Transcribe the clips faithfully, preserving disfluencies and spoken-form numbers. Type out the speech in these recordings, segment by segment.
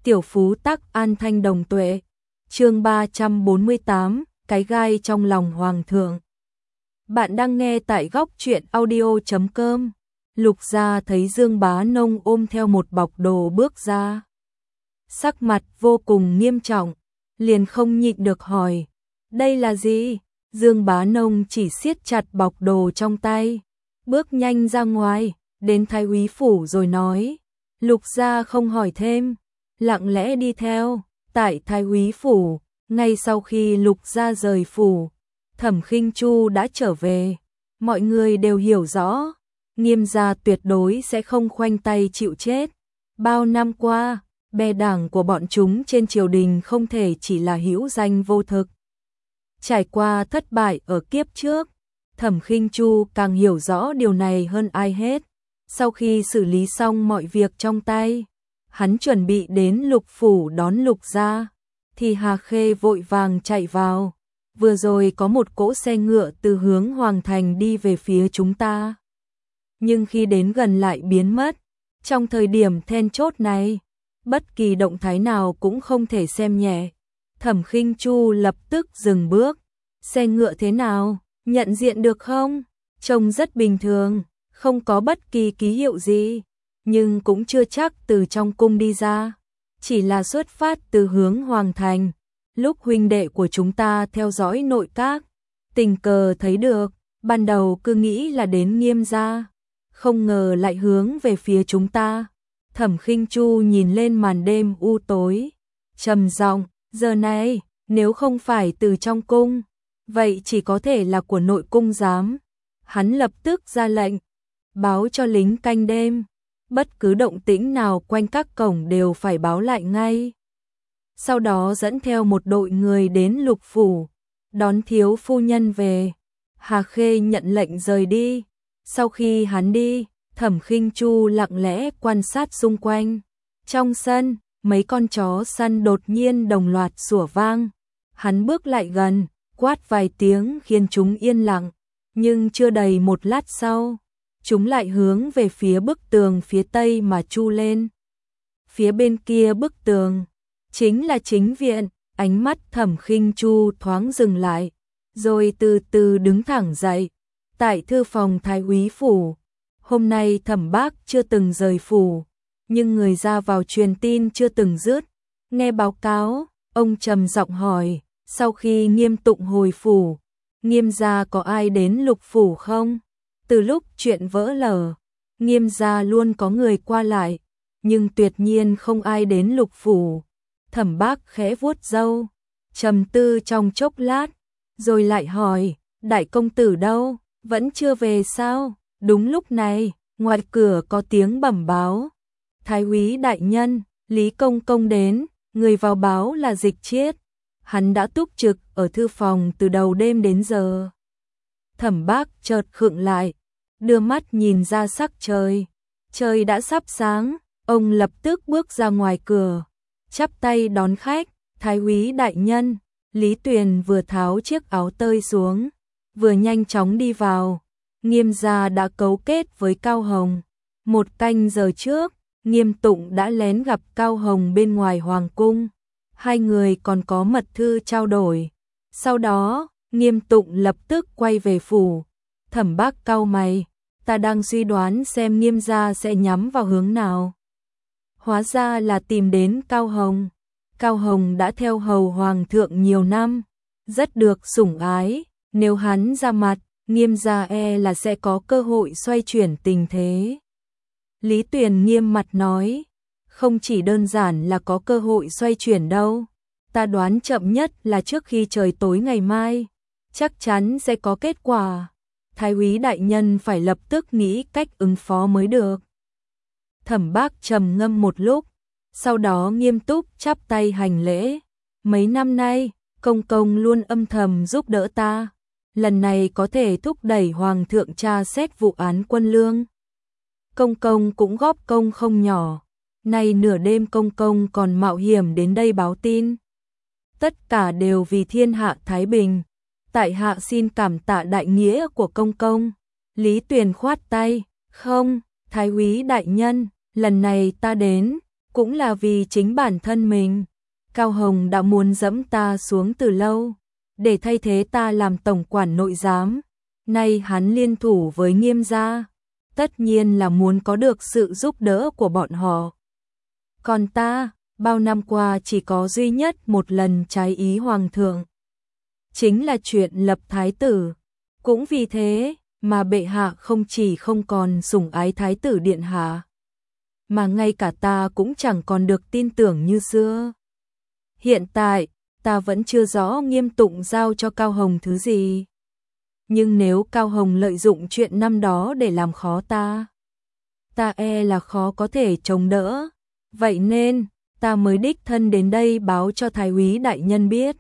Tiểu phú tắc an thanh đồng tuệ. Chương ba trăm bốn mươi tám, cái gai trong lòng hoàng thượng. Bạn đang nghe tại góc truyện audio chấm com. Lục Gia thấy Dương Bá Nông ôm theo một bọc đồ bước ra. Sắc mặt vô cùng nghiêm trọng, liền không nhịn được hỏi, đây là gì? Dương Bá Nông chỉ siết chặt bọc đồ trong tay, bước nhanh ra ngoài, đến Thái úy phủ rồi nói. Lục Gia không hỏi thêm, lặng lẽ đi theo. Tại Thái úy phủ, ngay sau khi Lục Gia rời phủ, Thẩm Khinh Chu đã trở về. Mọi người đều hiểu rõ, Nghiêm gia tuyệt đối sẽ không khoanh tay chịu chết. Bao năm qua, bè đảng của bọn chúng trên triều đình không thể chỉ là hữu danh vô thực. Trải qua thất bại ở kiếp trước, Thẩm Khinh Chu càng hiểu rõ điều này hơn ai hết. Sau khi xử lý xong mọi việc trong tay, hắn chuẩn bị đến Lục phủ đón Lục Gia, thì Hà Khê vội vàng chạy vào. Vừa rồi có một cỗ xe ngựa từ hướng Hoàng Thành đi về phía chúng ta, nhưng khi đến gần lại biến mất. Trong thời điểm then chốt này, bất kỳ động thái nào cũng không thể xem nhẹ. Thẩm Khinh Chu lập tức dừng bước. Xe ngựa thế nào? Nhận diện được không? Trông rất bình thường, không có bất kỳ ký hiệu gì, nhưng cũng chưa chắc từ trong cung đi ra, chỉ là xuất phát từ hướng Hoàng Thành. Lúc huynh đệ của chúng ta theo dõi nội các, tình cờ thấy được, ban đầu cứ nghĩ là đến Nghiêm gia, không ngờ lại hướng về phía chúng ta. Thẩm Khinh Chu nhìn lên màn đêm u tối, trầm giọng, giờ này, nếu không phải từ trong cung, vậy chỉ có thể là của nội cung giám. Hắn lập tức ra lệnh, báo cho lính canh đêm, bất cứ động tĩnh nào quanh các cổng đều phải báo lại ngay. Sau đó dẫn theo một đội người đến Lục phủ, đón thiếu phu nhân về. Hà Khê nhận lệnh rời đi. Sau khi hắn đi, Thẩm Khinh Chu lặng lẽ quan sát xung quanh. Trong sân, mấy con chó săn đột nhiên đồng loạt sủa vang. Hắn bước lại gần, quát vài tiếng khiến chúng yên lặng, nhưng chưa đầy một lát sau, chúng lại hướng về phía bức tường phía tây mà chu lên. Phía bên kia bức tường chính là chính viện. Ánh mắt Thẩm Khinh Chu thoáng dừng lại, rồi từ từ đứng thẳng dậy. Tại thư phòng Thái úy phủ, hôm nay Thẩm Bác chưa từng rời phủ, nhưng người ra vào truyền tin chưa từng dứt. Nghe báo cáo, ông trầm giọng hỏi, sau khi Nghiêm Tụng hồi phủ, Nghiêm gia có ai đến Lục phủ không? Từ lúc chuyện vỡ lở, Nghiêm gia luôn có người qua lại, nhưng tuyệt nhiên không ai đến Lục phủ. Thẩm Bác khẽ vuốt râu, trầm tư trong chốc lát, rồi lại hỏi, đại công tử đâu, vẫn chưa về sao? Đúng lúc này, ngoài cửa có tiếng bẩm báo, Thái úy đại nhân, Lý công công đến. Người vào báo là Dịch Chiết, hắn đã túc trực ở thư phòng từ đầu đêm đến giờ. Thẩm Bác chợt khựng lại, đưa mắt nhìn ra sắc trời, trời đã sắp sáng. Ông lập tức bước ra ngoài cửa, chắp tay đón khách. Thái úy đại nhân. Lý Tuyền vừa tháo chiếc áo tơi xuống, vừa nhanh chóng đi vào. Nghiêm gia đã cấu kết với Cao Hồng. Một canh giờ trước, Nghiêm Tụng đã lén gặp Cao Hồng bên ngoài hoàng cung. Hai người còn có mật thư trao đổi. Sau đó, Nghiêm Tụng lập tức quay về phủ. Thẩm Bác cau mày, ta đang suy đoán xem Nghiêm gia sẽ nhắm vào hướng nào. Hóa ra là tìm đến Cao Hồng. Cao Hồng đã theo hầu hoàng thượng nhiều năm, rất được sủng ái. Nếu hắn ra mặt, Nghiêm gia e là sẽ có cơ hội xoay chuyển tình thế. Lý Tuyền nghiêm mặt nói, không chỉ đơn giản là có cơ hội xoay chuyển đâu, ta đoán chậm nhất là trước khi trời tối ngày mai, chắc chắn sẽ có kết quả. Thái úy đại nhân phải lập tức nghĩ cách ứng phó mới được. Thẩm Bác trầm ngâm một lúc, sau đó nghiêm túc chắp tay hành lễ. Mấy năm nay, công công luôn âm thầm giúp đỡ ta, lần này có thể thúc đẩy hoàng thượng tra xét vụ án Quân Lương. Công công cũng góp công không nhỏ, nay nửa đêm công công còn mạo hiểm đến đây báo tin. Tất cả đều vì thiên hạ thái bình, tại hạ xin cảm tạ đại nghĩa của công công. Lý Tuyền khoát tay, không, Thái úy đại nhân, lần này ta đến, cũng là vì chính bản thân mình. Cao Hồng đã muốn dẫm ta xuống từ lâu, để thay thế ta làm tổng quản nội giám. Nay hắn liên thủ với Nghiêm gia, tất nhiên là muốn có được sự giúp đỡ của bọn họ. Còn ta, bao năm qua chỉ có duy nhất một lần trái ý hoàng thượng, chính là chuyện lập thái tử. Cũng vì thế mà bệ hạ không chỉ không còn sủng ái thái tử điện hạ, mà ngay cả ta cũng chẳng còn được tin tưởng như xưa. Hiện tại, ta vẫn chưa rõ Nghiêm Tụng giao cho Cao Hồng thứ gì. Nhưng nếu Cao Hồng lợi dụng chuyện năm đó để làm khó ta, ta e là khó có thể chống đỡ. Vậy nên, ta mới đích thân đến đây báo cho Thái úy đại nhân biết.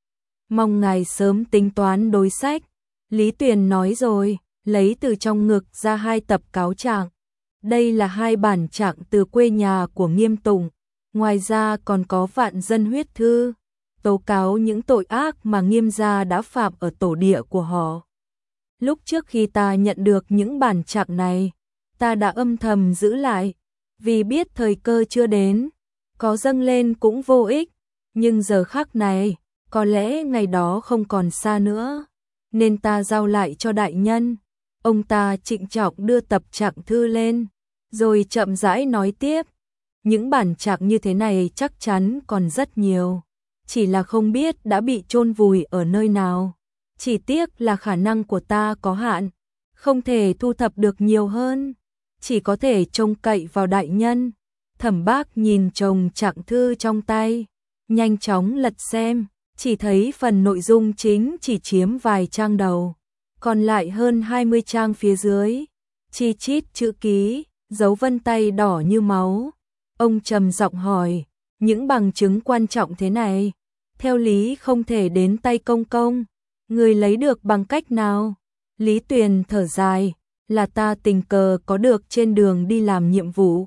Mong ngài sớm tính toán đối sách. Lý Tuyền nói rồi, lấy từ trong ngực ra hai tập cáo trạng. Đây là hai bản trạng từ quê nhà của Nghiêm Tùng. Ngoài ra còn có vạn dân huyết thư, tố cáo những tội ác mà Nghiêm gia đã phạm ở tổ địa của họ. Lúc trước khi ta nhận được những bản trạng này, ta đã âm thầm giữ lại, vì biết thời cơ chưa đến, có dâng lên cũng vô ích. Nhưng giờ khắc này, có lẽ ngày đó không còn xa nữa, nên ta giao lại cho đại nhân. Ông ta trịnh trọng đưa tập trạng thư lên, rồi chậm rãi nói tiếp. Những bản trạng như thế này chắc chắn còn rất nhiều, chỉ là không biết đã bị chôn vùi ở nơi nào. Chỉ tiếc là khả năng của ta có hạn, không thể thu thập được nhiều hơn, chỉ có thể trông cậy vào đại nhân. Thẩm Bác nhìn chồng trạng thư trong tay, nhanh chóng lật xem, chỉ thấy phần nội dung chính chỉ chiếm vài trang đầu, còn lại hơn hai mươi trang phía dưới, chi chít chữ ký, dấu vân tay đỏ như máu. Ông trầm giọng hỏi, những bằng chứng quan trọng thế này, theo lý không thể đến tay công công, người lấy được bằng cách nào? Lý Tuyền thở dài, là ta tình cờ có được trên đường đi làm nhiệm vụ.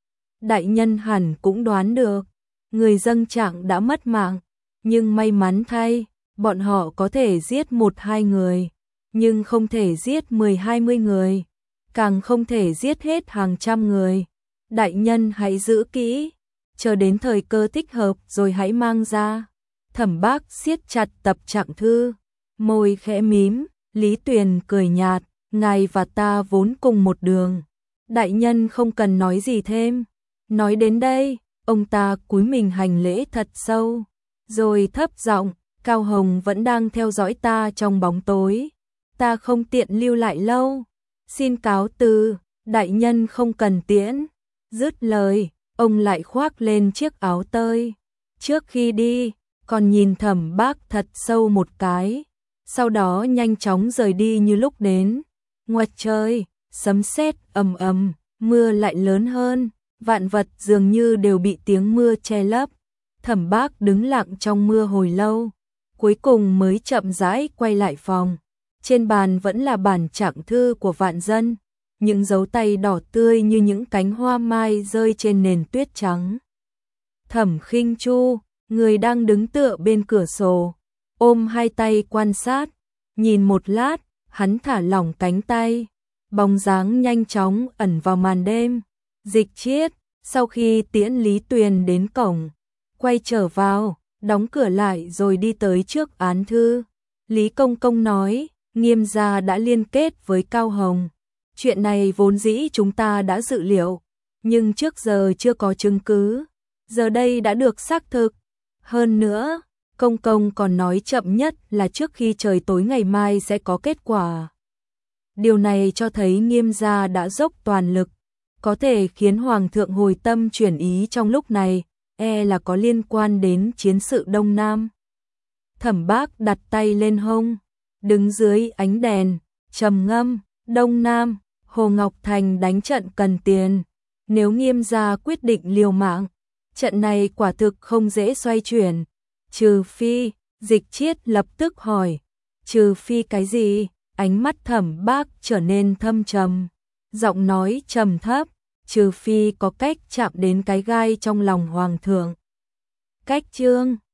Đại nhân hẳn cũng đoán được, người dâng trạng đã mất mạng, nhưng may mắn thay, bọn họ có thể giết một hai người, nhưng không thể giết mười hai mươi người, càng không thể giết hết hàng trăm người. Đại nhân hãy giữ kỹ, chờ đến thời cơ thích hợp rồi hãy mang ra. Thẩm Bác siết chặt tập trạng thư, môi khẽ mím. Lý Tuyền cười nhạt, ngài và ta vốn cùng một đường, đại nhân không cần nói gì thêm. Nói đến đây, ông ta cúi mình hành lễ thật sâu, rồi thấp giọng, Cao Hồng vẫn đang theo dõi ta trong bóng tối, ta không tiện lưu lại lâu, xin cáo từ, đại nhân không cần tiễn. Dứt lời, ông lại khoác lên chiếc áo tơi. Trước khi đi, còn nhìn Thẩm Bác thật sâu một cái, sau đó nhanh chóng rời đi như lúc đến. Ngoài trời, sấm sét ầm ầm, mưa lại lớn hơn, vạn vật dường như đều bị tiếng mưa che lấp. Thẩm Bác đứng lặng trong mưa hồi lâu, cuối cùng mới chậm rãi quay lại phòng. Trên bàn vẫn là bản trạng thư của vạn dân, những dấu tay đỏ tươi như những cánh hoa mai rơi trên nền tuyết trắng. Thẩm Khinh Chu, người đang đứng tựa bên cửa sổ, ôm hai tay quan sát, nhìn một lát, hắn thả lỏng cánh tay, bóng dáng nhanh chóng ẩn vào màn đêm. Dịch Chiết, sau khi tiễn Lý Tuyền đến cổng, quay trở vào, đóng cửa lại rồi đi tới trước án thư. Lý Công Công nói, Nghiêm gia đã liên kết với Cao Hồng. Chuyện này vốn dĩ chúng ta đã dự liệu, nhưng trước giờ chưa có chứng cứ, giờ đây đã được xác thực. Hơn nữa, Công Công còn nói chậm nhất là trước khi trời tối ngày mai sẽ có kết quả. Điều này cho thấy Nghiêm gia đã dốc toàn lực, có thể khiến Hoàng thượng hồi tâm chuyển ý trong lúc này, e là có liên quan đến chiến sự Đông Nam. Thẩm Bác đặt tay lên hông, đứng dưới ánh đèn, trầm ngâm. Đông Nam, Hồ Ngọc Thành đánh trận cần tiền, nếu Nghiêm gia quyết định liều mạng, trận này quả thực không dễ xoay chuyển. Trừ phi, Dịch Chiết lập tức hỏi, trừ phi cái gì? Ánh mắt Thẩm Bác trở nên thâm trầm, giọng nói trầm thấp, trừ phi có cách chạm đến cái gai trong lòng Hoàng thượng. Cách chương